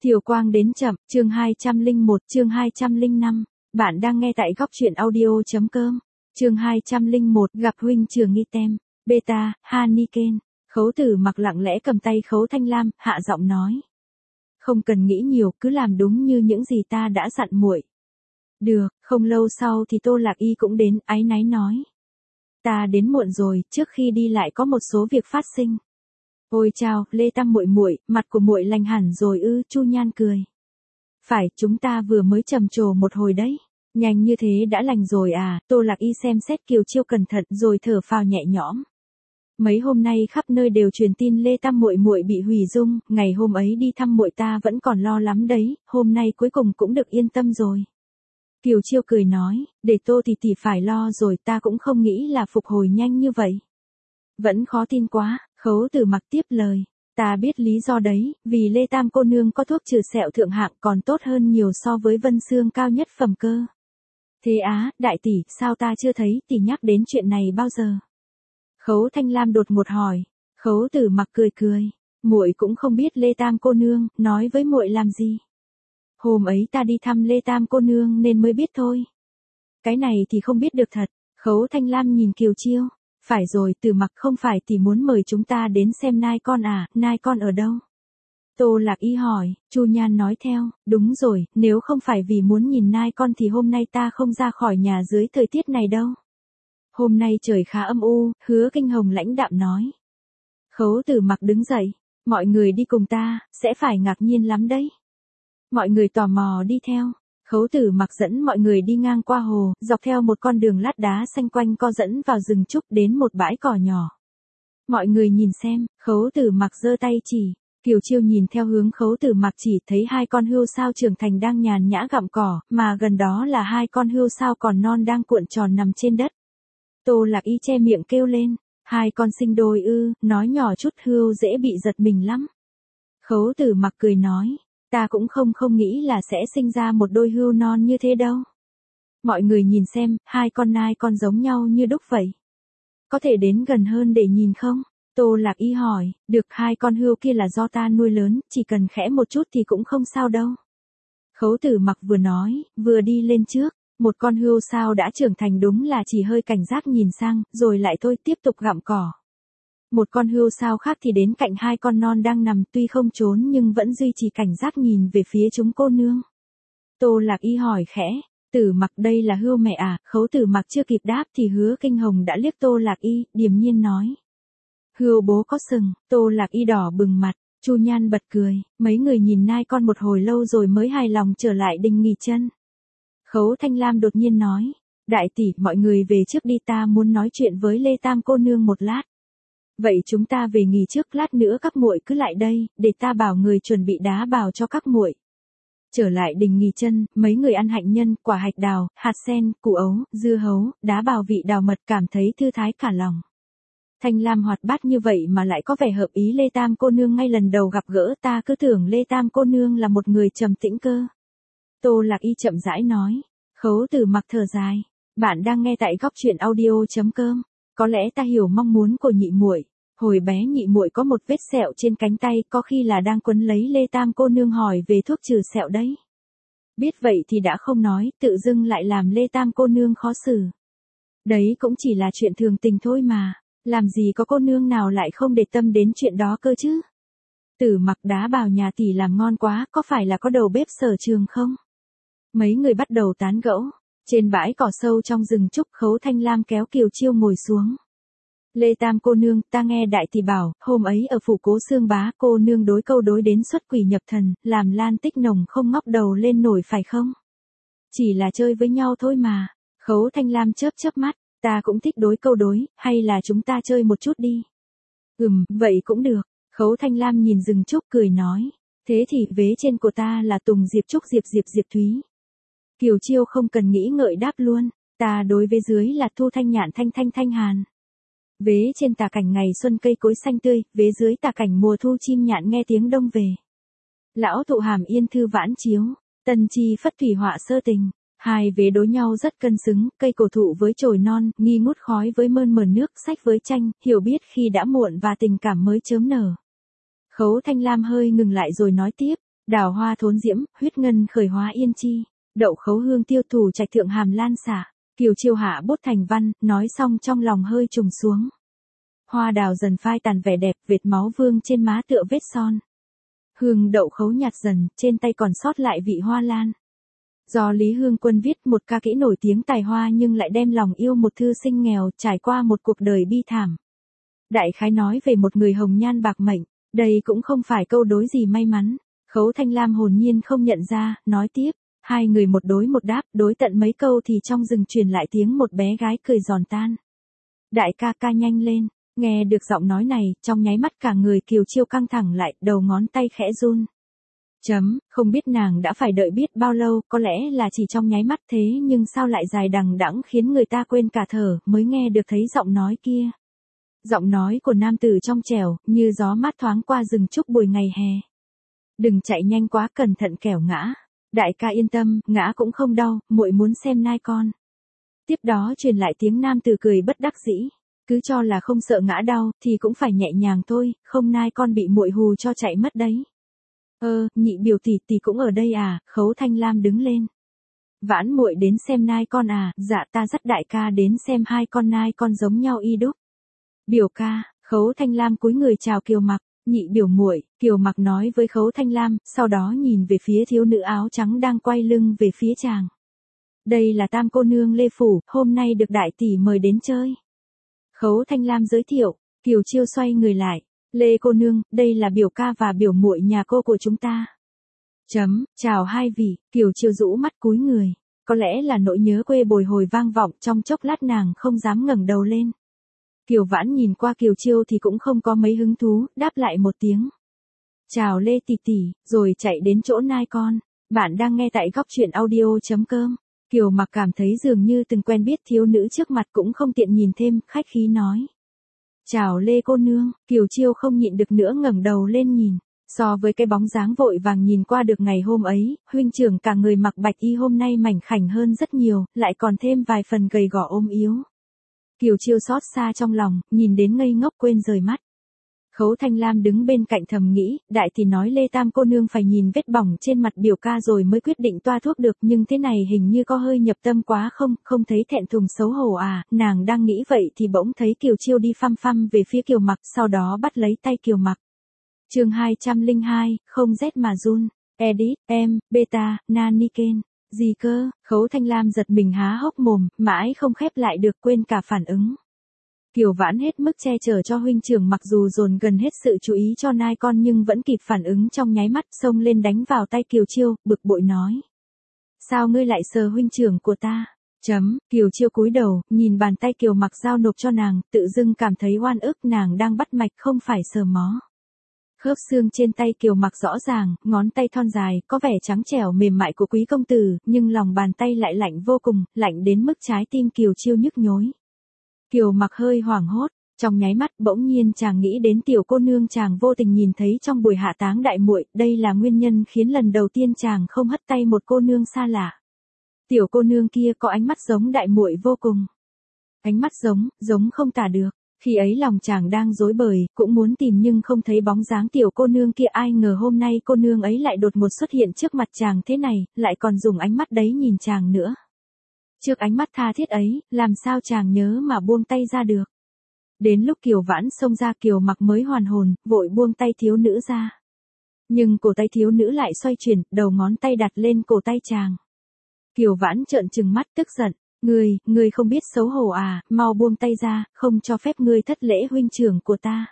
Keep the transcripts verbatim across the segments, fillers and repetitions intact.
Thiều Quang đến chậm, chương hai trăm lẻ một, chương hai trăm lẻ năm. Bạn đang nghe tại góc truyện audio.com. Chương hai trăm lẻ một, gặp huynh trưởng nghi tem. Beta, Haniken. Khấu Tử Mặc lặng lẽ cầm tay Khấu Thanh Lam, hạ giọng nói. Không cần nghĩ nhiều, cứ làm đúng như những gì ta đã dặn muội. Được, không lâu sau thì Tô Lạc Y cũng đến, áy náy nói. Ta đến muộn rồi, trước khi đi lại có một số việc phát sinh. Ôi chao, Lê Tam muội muội, mặt của muội lành hẳn rồi ư? Chu Nhan cười. Phải, chúng ta vừa mới trầm trồ một hồi đấy. Nhanh như thế đã lành rồi à? Tô Lạc Y xem xét Kiều Chiêu cẩn thận rồi thở phào nhẹ nhõm. Mấy hôm nay khắp nơi đều truyền tin Lê Tam muội muội bị hủy dung, ngày hôm ấy đi thăm muội ta vẫn còn lo lắm đấy, hôm nay cuối cùng cũng được yên tâm rồi. Kiều Chiêu cười nói, để Tô tỷ tỷ phải lo rồi, ta cũng không nghĩ là phục hồi nhanh như vậy. Vẫn khó tin quá. Khấu Tử Mặc tiếp lời, ta biết lý do đấy, vì Lê Tam cô nương có thuốc trừ sẹo thượng hạng còn tốt hơn nhiều so với Vân Xương cao nhất phẩm cơ. Thế á, đại tỷ, sao ta chưa thấy tỷ nhắc đến chuyện này bao giờ? Khấu Thanh Lam đột ngột hỏi. Khấu Tử Mặc cười cười, muội cũng không biết Lê Tam cô nương nói với muội làm gì. Hôm ấy ta đi thăm Lê Tam cô nương nên mới biết thôi. Cái này thì không biết được thật. Khấu Thanh Lam nhìn Kiều Chiêu. Phải rồi, Tử Mặc, không phải tỷ muốn mời chúng ta đến xem nai con à, nai con ở đâu? Tô Lạc Y hỏi. Chu Nhan nói theo, đúng rồi, nếu không phải vì muốn nhìn nai con thì hôm nay ta không ra khỏi nhà dưới thời tiết này đâu. Hôm nay trời khá âm u, Hứa Kinh Hồng lãnh đạm nói. Khấu Tử Mặc đứng dậy, mọi người đi cùng ta, sẽ phải ngạc nhiên lắm đấy. Mọi người tò mò đi theo. Khấu Tử Mặc dẫn mọi người đi ngang qua hồ, dọc theo một con đường lát đá xanh quanh co dẫn vào rừng trúc đến một bãi cỏ nhỏ. Mọi người nhìn xem, Khấu Tử Mặc giơ tay chỉ, Kiều Chiêu nhìn theo hướng Khấu Tử Mặc chỉ thấy hai con hươu sao trưởng thành đang nhàn nhã gặm cỏ, mà gần đó là hai con hươu sao còn non đang cuộn tròn nằm trên đất. Tô Lạc Y che miệng kêu lên, hai con sinh đôi ư? Nói nhỏ chút hươu dễ bị giật mình lắm. Khấu Tử Mặc cười nói. Ta cũng không không nghĩ là sẽ sinh ra một đôi hươu non như thế đâu. Mọi người nhìn xem, hai con nai con giống nhau như đúc vậy. Có thể đến gần hơn để nhìn không? Tô Lạc Y hỏi, được, hai con hươu kia là do ta nuôi lớn, chỉ cần khẽ một chút thì cũng không sao đâu. Khấu Tử Mặc vừa nói, vừa đi lên trước, một con hươu sao đã trưởng thành đúng là chỉ hơi cảnh giác nhìn sang, rồi lại thôi tiếp tục gặm cỏ. Một con hươu sao khác thì đến cạnh hai con non đang nằm, tuy không trốn nhưng vẫn duy trì cảnh giác nhìn về phía chúng cô nương. Tô Lạc Y hỏi khẽ, Tử Mặc đây là hươu mẹ à? Khấu Tử Mặc chưa kịp đáp thì Hứa Kinh Hồng đã liếc Tô Lạc Y, điềm nhiên nói. Hươu bố có sừng. Tô Lạc Y đỏ bừng mặt, Chu Nhan bật cười, mấy người nhìn nai con một hồi lâu rồi mới hài lòng trở lại đình nghỉ chân. Khấu Thanh Lam đột nhiên nói, đại tỷ, mọi người về trước đi, ta muốn nói chuyện với Lê Tam cô nương một lát. Vậy chúng ta về nghỉ trước, lát nữa các muội cứ lại đây, để ta bảo người chuẩn bị đá bào cho các muội. Trở lại đình nghỉ chân, mấy người ăn hạnh nhân, quả hạch đào, hạt sen, củ ấu, dưa hấu, đá bào vị đào mật, cảm thấy thư thái cả lòng. Thanh Lam hoạt bát như vậy mà lại có vẻ hợp ý Lê Tam cô nương, ngay lần đầu gặp gỡ ta cứ tưởng Lê Tam cô nương là một người trầm tĩnh cơ. Tô Lạc Y chậm rãi nói. Khấu Tử Mặc thở dài. Bạn đang nghe tại góc truyện audio.com. Có lẽ ta hiểu mong muốn của nhị muội. Hồi bé nhị muội có một vết sẹo trên cánh tay, có khi là đang quấn lấy Lê Tam cô nương hỏi về thuốc trừ sẹo đấy. Biết vậy thì đã không nói, tự dưng lại làm Lê Tam cô nương khó xử. Đấy cũng chỉ là chuyện thường tình thôi mà, làm gì có cô nương nào lại không để tâm đến chuyện đó cơ chứ. Tử Mặc, đá bào nhà tỷ làm ngon quá, có phải là có đầu bếp sở trường không? Mấy người bắt đầu tán gẫu. Trên bãi cỏ sâu trong rừng trúc, Khấu Thanh Lam kéo Kiều Chiêu ngồi xuống. Lê Tam cô nương, ta nghe đại tỷ bảo, hôm ấy ở phủ Cố Xương Bá cô nương đối câu đối đến xuất quỷ nhập thần, làm Lan Tích Nồng không ngóc đầu lên nổi phải không? Chỉ là chơi với nhau thôi mà. Khấu Thanh Lam chớp chớp mắt, ta cũng thích đối câu đối, hay là chúng ta chơi một chút đi. Ừm, vậy cũng được. Khấu Thanh Lam nhìn rừng trúc cười nói, thế thì vế trên của ta là Tùng Diệp Trúc Diệp Diệp Diệp Thúy. Kiều Chiêu không cần nghĩ ngợi đáp luôn, ta đối với dưới là Thu Thanh Nhạn Thanh Thanh Thanh Hàn. Vế trên tà cảnh ngày xuân cây cối xanh tươi, vế dưới tà cảnh mùa thu chim nhạn nghe tiếng đông về. Lão thụ hàm yên thư vãn chiếu, tân chi phất thủy họa sơ tình. Hai vế đối nhau rất cân xứng, cây cổ thụ với chồi non, nghi ngút khói với mơn mờn nước, sách với tranh, hiểu biết khi đã muộn và tình cảm mới chớm nở. Khấu Thanh Lam hơi ngừng lại rồi nói tiếp, Đào hoa thốn diễm, huyết ngân khởi hóa yên chi. Đậu khấu hương tiêu thủ trạch thượng hàm lan xả. Kiều chiêu hạ bút thành văn, nói xong trong lòng hơi trùng xuống. Hoa đào dần phai tàn vẻ đẹp, vệt máu vương trên má tựa vết son. Hương đậu khấu nhạt dần, trên tay còn sót lại vị hoa lan. Do Lý Hương Quân viết một ca kỹ nổi tiếng tài hoa nhưng lại đem lòng yêu một thư sinh nghèo trải qua một cuộc đời bi thảm. Đại khái nói về một người hồng nhan bạc mệnh, đây cũng không phải câu đối gì may mắn. Khấu Thanh Lam hồn nhiên không nhận ra, nói tiếp, hai người một đối một đáp, đối tận mấy câu thì trong rừng truyền lại tiếng một bé gái cười giòn tan. Đại ca ca nhanh lên, nghe được giọng nói này, trong nháy mắt cả người Kiều Chiêu căng thẳng lại, đầu ngón tay khẽ run. Chấm, không biết nàng đã phải đợi biết bao lâu, có lẽ là chỉ trong nháy mắt thế nhưng sao lại dài đằng đẵng khiến người ta quên cả thở, mới nghe được thấy giọng nói kia. Giọng nói của nam tử trong trẻo, như gió mát thoáng qua rừng trúc buổi ngày hè. Đừng chạy nhanh quá, cẩn thận kẻo ngã. Đại ca yên tâm, ngã cũng không đau, muội muốn xem nai con. Tiếp đó truyền lại tiếng nam tử cười bất đắc dĩ. Cứ cho là không sợ ngã đau, thì cũng phải nhẹ nhàng thôi, không nai con bị muội hù cho chạy mất đấy. Ơ, nhị biểu tỷ tỷ cũng ở đây à? Khấu Thanh Lam đứng lên. Vãn muội đến xem nai con à? Dạ ta dắt đại ca đến xem hai con nai con giống nhau y đúc. Biểu ca, Khấu Thanh Lam cúi người chào Kiều Mặc. Nhị biểu muội, Kiều Mặc nói với Khấu Thanh Lam, sau đó nhìn về phía thiếu nữ áo trắng đang quay lưng về phía chàng. Đây là tam cô nương Lê Phủ, hôm nay được đại tỷ mời đến chơi. Khấu Thanh Lam giới thiệu, Kiều Chiêu xoay người lại. Lê cô nương, đây là biểu ca và biểu muội nhà cô của chúng ta. Chấm, chào hai vị, Kiều Chiêu rũ mắt cúi người. Có lẽ là nỗi nhớ quê bồi hồi vang vọng, trong chốc lát nàng không dám ngẩng đầu lên. Kiều Vãn nhìn qua Kiều Chiêu thì cũng không có mấy hứng thú, đáp lại một tiếng. Chào Lê tỷ tỷ, rồi chạy đến chỗ nai con. Bạn đang nghe tại góc truyện audio chấm com. Kiều Mặc cảm thấy dường như từng quen biết thiếu nữ trước mặt cũng không tiện nhìn thêm, khách khí nói. Chào Lê cô nương, Kiều Chiêu không nhịn được nữa ngẩng đầu lên nhìn. So với cái bóng dáng vội vàng nhìn qua được ngày hôm ấy, huynh trưởng cả người mặc bạch y hôm nay mảnh khảnh hơn rất nhiều, lại còn thêm vài phần gầy gò ôm yếu. Kiều Chiêu xót xa trong lòng, nhìn đến ngây ngốc quên rời mắt. Khấu Thanh Lam đứng bên cạnh thầm nghĩ, đại tỷ nói Lê Tam cô nương phải nhìn vết bỏng trên mặt biểu ca rồi mới quyết định toa thuốc được, nhưng thế này hình như có hơi nhập tâm quá không, không thấy thẹn thùng xấu hổ à, nàng đang nghĩ vậy thì bỗng thấy Kiều Chiêu đi phăm phăm về phía Kiều Mặc, sau đó bắt lấy tay Kiều Mặc. Chương hai trăm lẻ hai, không rét mà run. Edit, em, beta, Naniken. Gì cơ? Khấu Thanh Lam giật mình há hốc mồm, mãi không khép lại được, quên cả phản ứng. Kiều Vãn hết mức che chở cho huynh trưởng, mặc dù dồn gần hết sự chú ý cho nai con nhưng vẫn kịp phản ứng trong nháy mắt, xông lên đánh vào tay Kiều Chiêu, bực bội nói. Sao ngươi lại sờ huynh trưởng của ta? Chấm, Kiều Chiêu cúi đầu, nhìn bàn tay Kiều Mặc giao nộp cho nàng, tự dưng cảm thấy oan ức, nàng đang bắt mạch không phải sờ mó. Khớp xương trên tay Kiều Mặc rõ ràng, ngón tay thon dài, có vẻ trắng trẻo mềm mại của quý công tử, nhưng lòng bàn tay lại lạnh vô cùng, lạnh đến mức trái tim Kiều Chiêu nhức nhối. Kiều Mặc hơi hoảng hốt, trong nháy mắt bỗng nhiên chàng nghĩ đến tiểu cô nương chàng vô tình nhìn thấy trong buổi hạ táng đại muội, đây là nguyên nhân khiến lần đầu tiên chàng không hất tay một cô nương xa lạ. Tiểu cô nương kia có ánh mắt giống đại muội vô cùng. Ánh mắt giống, giống không tả được. Khi ấy lòng chàng đang rối bời, cũng muốn tìm nhưng không thấy bóng dáng tiểu cô nương kia, ai ngờ hôm nay cô nương ấy lại đột ngột xuất hiện trước mặt chàng thế này, lại còn dùng ánh mắt đấy nhìn chàng nữa. Trước ánh mắt tha thiết ấy, làm sao chàng nhớ mà buông tay ra được. Đến lúc Kiều Vãn xông ra, Kiều Mặc mới hoàn hồn, vội buông tay thiếu nữ ra. Nhưng cổ tay thiếu nữ lại xoay chuyển, đầu ngón tay đặt lên cổ tay chàng. Kiều Vãn trợn trừng mắt tức giận. Ngươi, ngươi không biết xấu hổ à, mau buông tay ra, không cho phép ngươi thất lễ huynh trưởng của ta.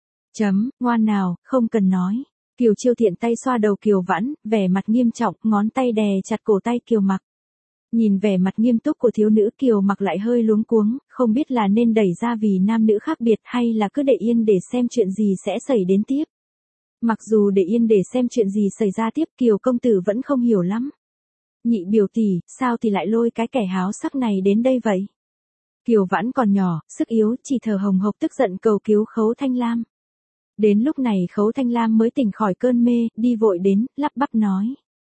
Chấm, ngoan nào, không cần nói. Kiều Chiêu thiện tay xoa đầu Kiều Vãn, vẻ mặt nghiêm trọng, ngón tay đè chặt cổ tay Kiều Mặc. Nhìn vẻ mặt nghiêm túc của thiếu nữ, Kiều Mặc lại hơi luống cuống, không biết là nên đẩy ra vì nam nữ khác biệt hay là cứ để yên để xem chuyện gì sẽ xảy đến tiếp. Mặc dù để yên để xem chuyện gì xảy ra tiếp, Kiều công tử vẫn không hiểu lắm. Nhị biểu tỷ, sao thì lại lôi cái kẻ háo sắc này đến đây vậy? Kiều Vãn còn nhỏ, sức yếu, chỉ thở hồng hộc tức giận cầu cứu Khấu Thanh Lam. Đến lúc này Khấu Thanh Lam mới tỉnh khỏi cơn mê, đi vội đến, lắp bắp nói.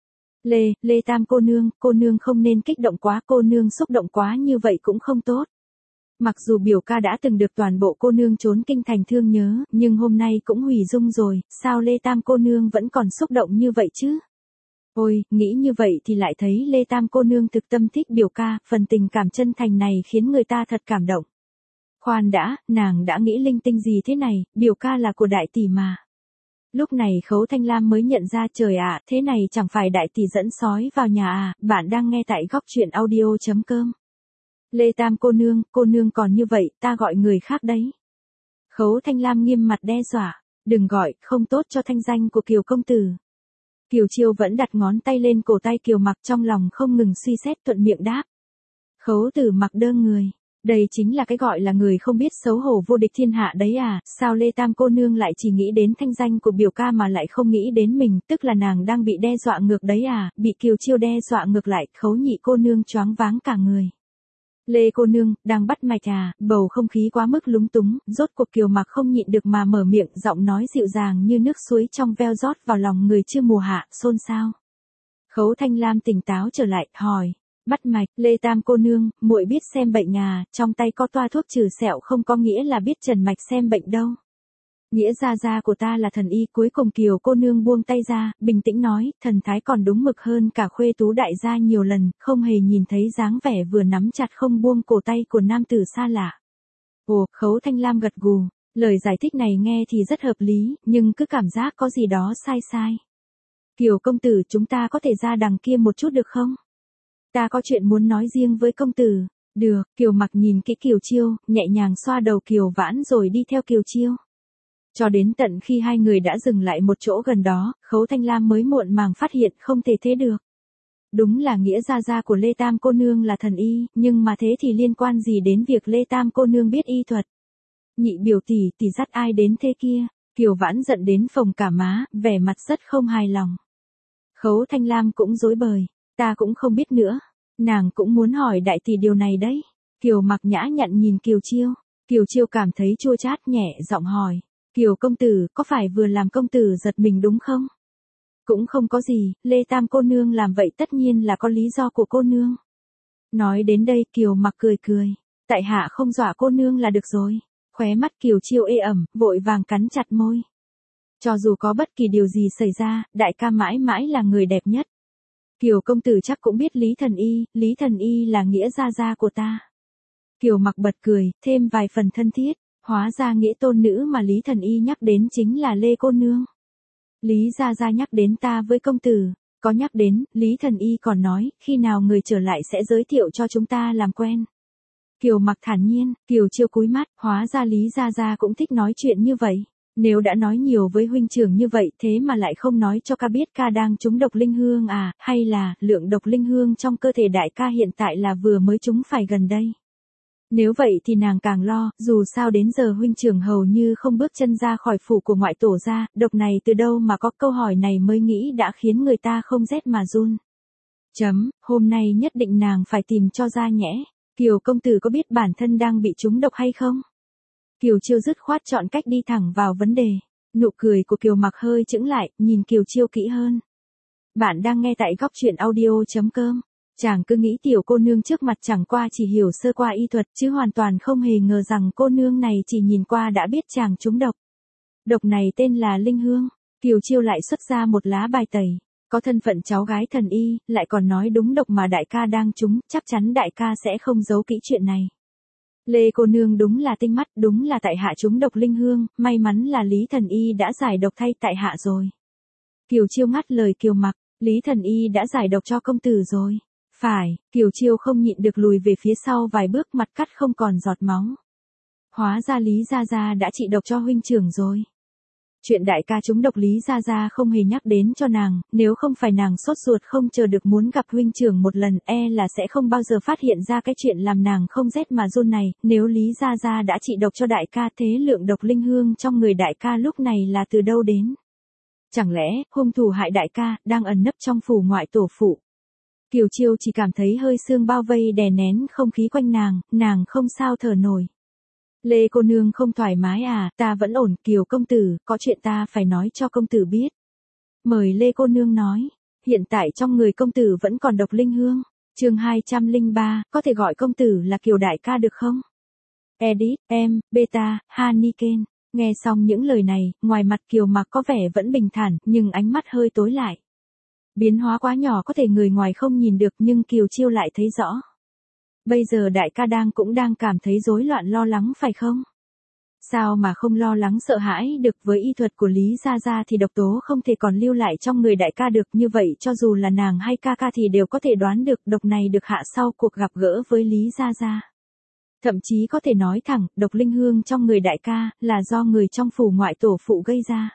Lê, Lê Tam cô nương, cô nương không nên kích động quá, cô nương xúc động quá như vậy cũng không tốt. Mặc dù biểu ca đã từng được toàn bộ cô nương trốn kinh thành thương nhớ, nhưng hôm nay cũng hủy dung rồi, sao Lê Tam cô nương vẫn còn xúc động như vậy chứ? Ôi, nghĩ như vậy thì lại thấy Lê Tam cô nương thực tâm thích biểu ca, phần tình cảm chân thành này khiến người ta thật cảm động. Khoan đã, nàng đã nghĩ linh tinh gì thế này, biểu ca là của đại tỷ mà. Lúc này Khấu Thanh Lam mới nhận ra trời ạ, thế này chẳng phải đại tỷ dẫn sói vào nhà à, bạn đang nghe tại góc truyện audio chấm com. Lê Tam cô nương, cô nương còn như vậy, ta gọi người khác đấy. Khấu Thanh Lam nghiêm mặt đe dọa, đừng gọi, không tốt cho thanh danh của Kiều công tử. Kiều Chiêu vẫn đặt ngón tay lên cổ tay Kiều Mặc, trong lòng không ngừng suy xét, thuận miệng đáp. Khấu Tử Mặc đơ người. Đây chính là cái gọi là người không biết xấu hổ vô địch thiên hạ đấy à, sao Lê Tam cô nương lại chỉ nghĩ đến thanh danh của biểu ca mà lại không nghĩ đến mình, tức là nàng đang bị đe dọa ngược đấy à, bị Kiều Chiêu đe dọa ngược lại, Khấu nhị cô nương choáng váng cả người. Lê cô nương, đang bắt mạch à, bầu không khí quá mức lúng túng, rốt cuộc Kiều Mặc không nhịn được mà mở miệng, giọng nói dịu dàng như nước suối trong veo rót vào lòng người chưa mùa hạ, xôn xao. Khấu Thanh Lam tỉnh táo trở lại, hỏi. Bắt mạch, Lê Tam cô nương, muội biết xem bệnh à, trong tay có toa thuốc trừ sẹo không có nghĩa là biết trần mạch xem bệnh đâu. Nghĩa gia gia của ta là thần y. Cuối cùng Kiều cô nương buông tay ra, bình tĩnh nói, thần thái còn đúng mực hơn cả Khuê Tú đại gia nhiều lần, không hề nhìn thấy dáng vẻ vừa nắm chặt không buông cổ tay của nam tử xa lạ. Ồ, Khấu Thanh Lam gật gù, lời giải thích này nghe thì rất hợp lý, nhưng cứ cảm giác có gì đó sai sai. Kiều công tử, chúng ta có thể ra đằng kia một chút được không? Ta có chuyện muốn nói riêng với công tử. Được, Kiều Mặc nhìn kỹ Kiều Chiêu, nhẹ nhàng xoa đầu Kiều Vãn rồi đi theo Kiều Chiêu. Cho đến tận khi hai người đã dừng lại một chỗ gần đó, Khấu Thanh Lam mới muộn màng phát hiện không thể thế được. Đúng là nghĩa gia gia của Lê Tam cô nương là thần y, nhưng mà thế thì liên quan gì đến việc Lê Tam cô nương biết y thuật? Nhị biểu tỷ, tỷ dắt ai đến thế kia? Kiều Vãn giận đến phồng cả má, vẻ mặt rất không hài lòng. Khấu Thanh Lam cũng rối bời. Ta cũng không biết nữa. Nàng cũng muốn hỏi đại tỷ điều này đấy. Kiều Mặc nhã nhặn nhìn Kiều Chiêu. Kiều Chiêu cảm thấy chua chát, nhẹ giọng hỏi. Kiều công tử, có phải vừa làm công tử giật mình đúng không? Cũng không có gì, Lê Tam cô nương làm vậy tất nhiên là có lý do của cô nương. Nói đến đây Kiều Mặc cười cười. Tại hạ không dọa cô nương là được rồi. Khóe mắt Kiều Chiêu ê ẩm, vội vàng cắn chặt môi. Cho dù có bất kỳ điều gì xảy ra, đại ca mãi mãi là người đẹp nhất. Kiều công tử chắc cũng biết Lý Thần Y, Lý Thần Y là nghĩa gia gia của ta. Kiều Mặc bật cười, thêm vài phần thân thiết, hóa ra nghĩa tôn nữ mà Lý Thần Y nhắc đến chính là Lê cô nương. Lý gia gia nhắc đến ta với công tử, có nhắc đến, Lý Thần Y còn nói, khi nào người trở lại sẽ giới thiệu cho chúng ta làm quen. Kiều Mặc thản nhiên, Kiều Chiêu cúi mắt, hóa ra Lý gia gia cũng thích nói chuyện như vậy. Nếu đã nói nhiều với huynh trưởng như vậy thế mà lại không nói cho ca biết ca đang trúng độc linh hương à, hay là lượng độc linh hương trong cơ thể đại ca hiện tại là vừa mới trúng phải gần đây. Nếu vậy thì nàng càng lo, dù sao đến giờ huynh trưởng hầu như không bước chân ra khỏi phủ của ngoại tổ ra, độc này từ đâu mà có, câu hỏi này mới nghĩ đã khiến người ta không rét mà run. Chấm, hôm nay nhất định nàng phải tìm cho ra nhẽ. Kiều công tử có biết bản thân đang bị trúng độc hay không? Kiều Chiêu dứt khoát chọn cách đi thẳng vào vấn đề. Nụ cười của Kiều Mặc hơi chững lại, nhìn Kiều Chiêu kỹ hơn. Bạn đang nghe tại góc truyện audio chấm com. Chàng cứ nghĩ tiểu cô nương trước mặt chẳng qua chỉ hiểu sơ qua y thuật chứ hoàn toàn không hề ngờ rằng cô nương này chỉ nhìn qua đã biết chàng trúng độc. Độc này tên là linh hương. Kiều Chiêu lại xuất ra một lá bài tẩy. Có thân phận cháu gái thần y, lại còn nói đúng độc mà đại ca đang trúng, chắc chắn đại ca sẽ không giấu kỹ chuyện này. Lê cô nương đúng là tinh mắt, đúng là tại hạ trúng độc linh hương, may mắn là Lý Thần Y đã giải độc thay tại hạ rồi. Kiều Chiêu ngắt lời Kiều Mặc, Lý Thần Y đã giải độc cho công tử rồi. Phải, Kiều Chiêu không nhịn được lùi về phía sau vài bước, mặt cắt không còn giọt máu. Hóa ra Lý Gia Gia đã trị độc cho huynh trưởng rồi. Chuyện đại ca trúng độc Lý Gia Gia không hề nhắc đến cho nàng, nếu không phải nàng sốt ruột không chờ được muốn gặp huynh trưởng một lần e là sẽ không bao giờ phát hiện ra cái chuyện làm nàng không rét mà run này, nếu Lý Gia Gia đã trị độc cho đại ca thế lượng độc linh hương trong người đại ca lúc này là từ đâu đến? Chẳng lẽ, hung thủ hại đại ca, đang ẩn nấp trong phủ ngoại tổ phụ? Kiều Chiêu chỉ cảm thấy hơi sương bao vây đè nén không khí quanh nàng, nàng không sao thở nổi. Lê cô nương không thoải mái à, ta vẫn ổn, Kiều công tử, có chuyện ta phải nói cho công tử biết. Mời Lê cô nương nói, hiện tại trong người công tử vẫn còn độc linh hương. Chương hai trăm lẻ ba, có thể gọi công tử là Kiều đại ca được không? Edit, em, beta, Haniken. Nghe xong những lời này, ngoài mặt Kiều Mặc có vẻ vẫn bình thản, nhưng ánh mắt hơi tối lại. Biến hóa quá nhỏ có thể người ngoài không nhìn được nhưng Kiều Chiêu lại thấy rõ. Bây giờ đại ca đang cũng đang cảm thấy rối loạn lo lắng phải không? Sao mà không lo lắng sợ hãi được, với y thuật của Lý Gia Gia thì độc tố không thể còn lưu lại trong người đại ca được, như vậy cho dù là nàng hay ca ca thì đều có thể đoán được độc này được hạ sau cuộc gặp gỡ với Lý Gia Gia. Thậm chí có thể nói thẳng, độc linh hương trong người đại ca là do người trong phủ ngoại tổ phụ gây ra.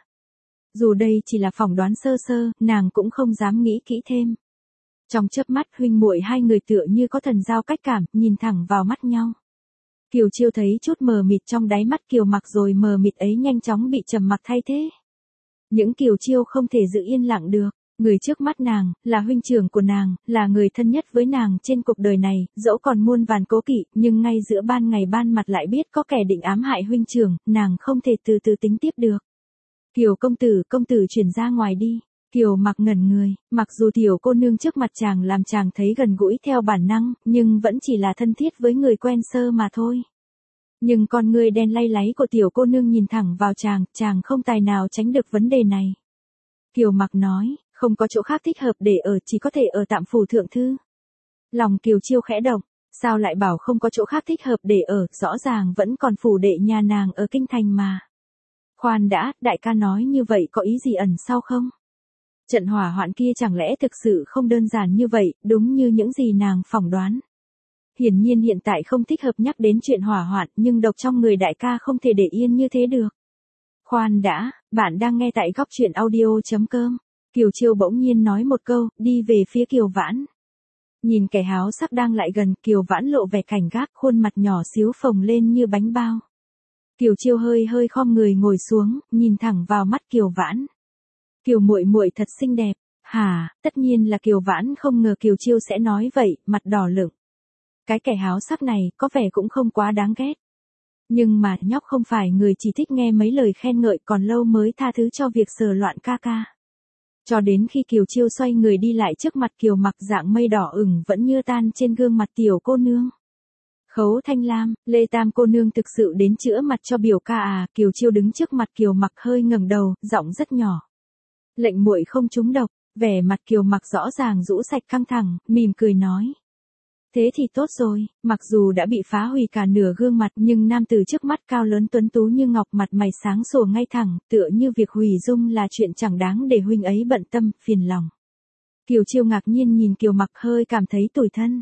Dù đây chỉ là phỏng đoán sơ sơ, nàng cũng không dám nghĩ kỹ thêm. Trong chớp mắt huynh muội hai người tựa như có thần giao cách cảm, nhìn thẳng vào mắt nhau. Kiều Chiêu thấy chút mờ mịt trong đáy mắt Kiều Mặc rồi mờ mịt ấy nhanh chóng bị trầm mặc thay thế. Những Kiều Chiêu không thể giữ yên lặng được. Người trước mắt nàng, là huynh trưởng của nàng, là người thân nhất với nàng trên cuộc đời này, dẫu còn muôn vàn cố kỵ, nhưng ngay giữa ban ngày ban mặt lại biết có kẻ định ám hại huynh trưởng, nàng không thể từ từ tính tiếp được. Kiều công tử, công tử chuyển ra ngoài đi. Kiều Mặc ngẩn người, mặc dù tiểu cô nương trước mặt chàng làm chàng thấy gần gũi theo bản năng, nhưng vẫn chỉ là thân thiết với người quen sơ mà thôi. Nhưng con người đen lay láy của tiểu cô nương nhìn thẳng vào chàng, chàng không tài nào tránh được vấn đề này. Kiều Mặc nói, không có chỗ khác thích hợp để ở, chỉ có thể ở tạm phủ thượng thư. Lòng Kiều Chiêu khẽ động, sao lại bảo không có chỗ khác thích hợp để ở, rõ ràng vẫn còn phủ đệ nhà nàng ở kinh thành mà. Khoan đã, đại ca nói như vậy có ý gì ẩn sau không? Trận hỏa hoạn kia chẳng lẽ thực sự không đơn giản như vậy, đúng như những gì nàng phỏng đoán. Hiển nhiên hiện tại không thích hợp nhắc đến chuyện hỏa hoạn, nhưng độc trong người đại ca không thể để yên như thế được. Khoan đã, bạn đang nghe tại góc truyện audio chấm com. Kiều Chiêu bỗng nhiên nói một câu, đi về phía Kiều Vãn. Nhìn kẻ háo sắc đang lại gần, Kiều Vãn lộ vẻ cảnh gác, khuôn mặt nhỏ xíu phồng lên như bánh bao. Kiều Chiêu hơi hơi khom người ngồi xuống, nhìn thẳng vào mắt Kiều Vãn. Kiều muội muội thật xinh đẹp. Hả, tất nhiên là Kiều Vãn không ngờ Kiều Chiêu sẽ nói vậy, mặt đỏ lửng. Cái kẻ háo sắc này, có vẻ cũng không quá đáng ghét. Nhưng mà, nhóc không phải người chỉ thích nghe mấy lời khen ngợi, còn lâu mới tha thứ cho việc sờ loạn ca ca. Cho đến khi Kiều Chiêu xoay người đi lại trước mặt Kiều Mặc, dạng mây đỏ ửng vẫn như tan trên gương mặt tiểu cô nương. Khấu Thanh Lam, Lê Tam cô nương thực sự đến chữa mặt cho biểu ca à? Kiều Chiêu đứng trước mặt Kiều Mặc hơi ngẩng đầu, giọng rất nhỏ. Lệnh muội không trúng độc. Vẻ mặt Kiều Mặc rõ ràng rũ sạch căng thẳng, mỉm cười nói. Thế thì tốt rồi, mặc dù đã bị phá hủy cả nửa gương mặt nhưng nam tử trước mắt cao lớn tuấn tú như ngọc, mặt mày sáng sủa ngay thẳng, tựa như việc hủy dung là chuyện chẳng đáng để huynh ấy bận tâm, phiền lòng. Kiều Chiêu ngạc nhiên nhìn Kiều Mặc hơi cảm thấy tủi thân.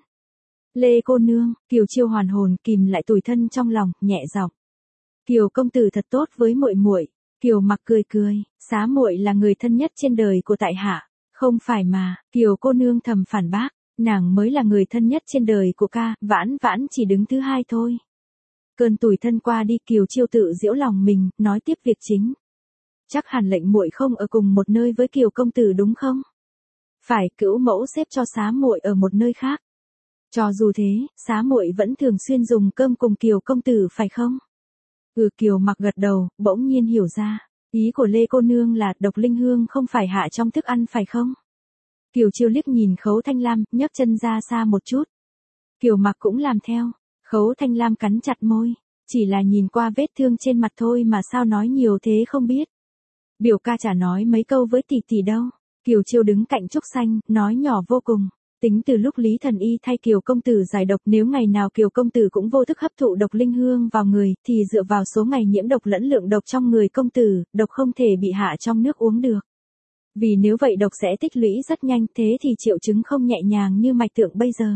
Lê cô nương, Kiều Chiêu hoàn hồn kìm lại tủi thân trong lòng, nhẹ giọng. Kiều công tử thật tốt với muội muội. Kiều Mặc cười cười, xá muội là người thân nhất trên đời của tại hạ. Không phải mà, Kiều cô nương thầm phản bác. Nàng mới là người thân nhất trên đời của ca, Vãn Vãn chỉ đứng thứ hai thôi. Cơn tủi thân qua đi, Kiều Chiêu tự giễu lòng mình, nói tiếp việc chính. Chắc hẳn lệnh muội không ở cùng một nơi với Kiều công tử đúng không? Phải, cữu mẫu xếp cho xá muội ở một nơi khác. Cho dù thế, xá muội vẫn thường xuyên dùng cơm cùng Kiều công tử phải không? Ừ, Kiều Mặc gật đầu, bỗng nhiên hiểu ra. Ý của Lê cô nương là độc linh hương không phải hạ trong thức ăn phải không? Kiều Chiêu liếc nhìn Khấu Thanh Lam, nhấc chân ra xa một chút. Kiều Mặc cũng làm theo. Khấu Thanh Lam cắn chặt môi. Chỉ là nhìn qua vết thương trên mặt thôi mà sao nói nhiều thế không biết. Biểu ca chả nói mấy câu với tỷ tỷ đâu. Kiều Chiêu đứng cạnh Trúc Xanh, nói nhỏ vô cùng. Tính từ lúc Lý Thần Y thay Kiều công tử giải độc, nếu ngày nào Kiều công tử cũng vô thức hấp thụ độc linh hương vào người, thì dựa vào số ngày nhiễm độc lẫn lượng độc trong người công tử, độc không thể bị hạ trong nước uống được. Vì nếu vậy độc sẽ tích lũy rất nhanh, thế thì triệu chứng không nhẹ nhàng như mạch tượng bây giờ.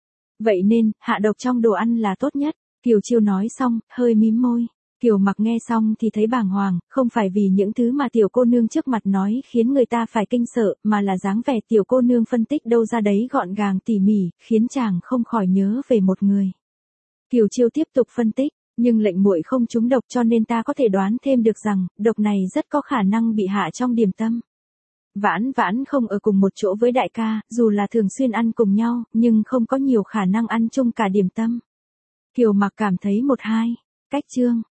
Vậy nên, hạ độc trong đồ ăn là tốt nhất. Kiều Chiêu nói xong, hơi mím môi. Kiều Mặc nghe xong thì thấy bàng hoàng, không phải vì những thứ mà tiểu cô nương trước mặt nói khiến người ta phải kinh sợ, mà là dáng vẻ tiểu cô nương phân tích đâu ra đấy gọn gàng tỉ mỉ, khiến chàng không khỏi nhớ về một người. Kiều Chiêu tiếp tục phân tích, nhưng lệnh muội không trúng độc cho nên ta có thể đoán thêm được rằng, độc này rất có khả năng bị hạ trong điểm tâm. Vãn Vãn không ở cùng một chỗ với đại ca, dù là thường xuyên ăn cùng nhau, nhưng không có nhiều khả năng ăn chung cả điểm tâm. Kiều Mặc cảm thấy một hai, cách chương.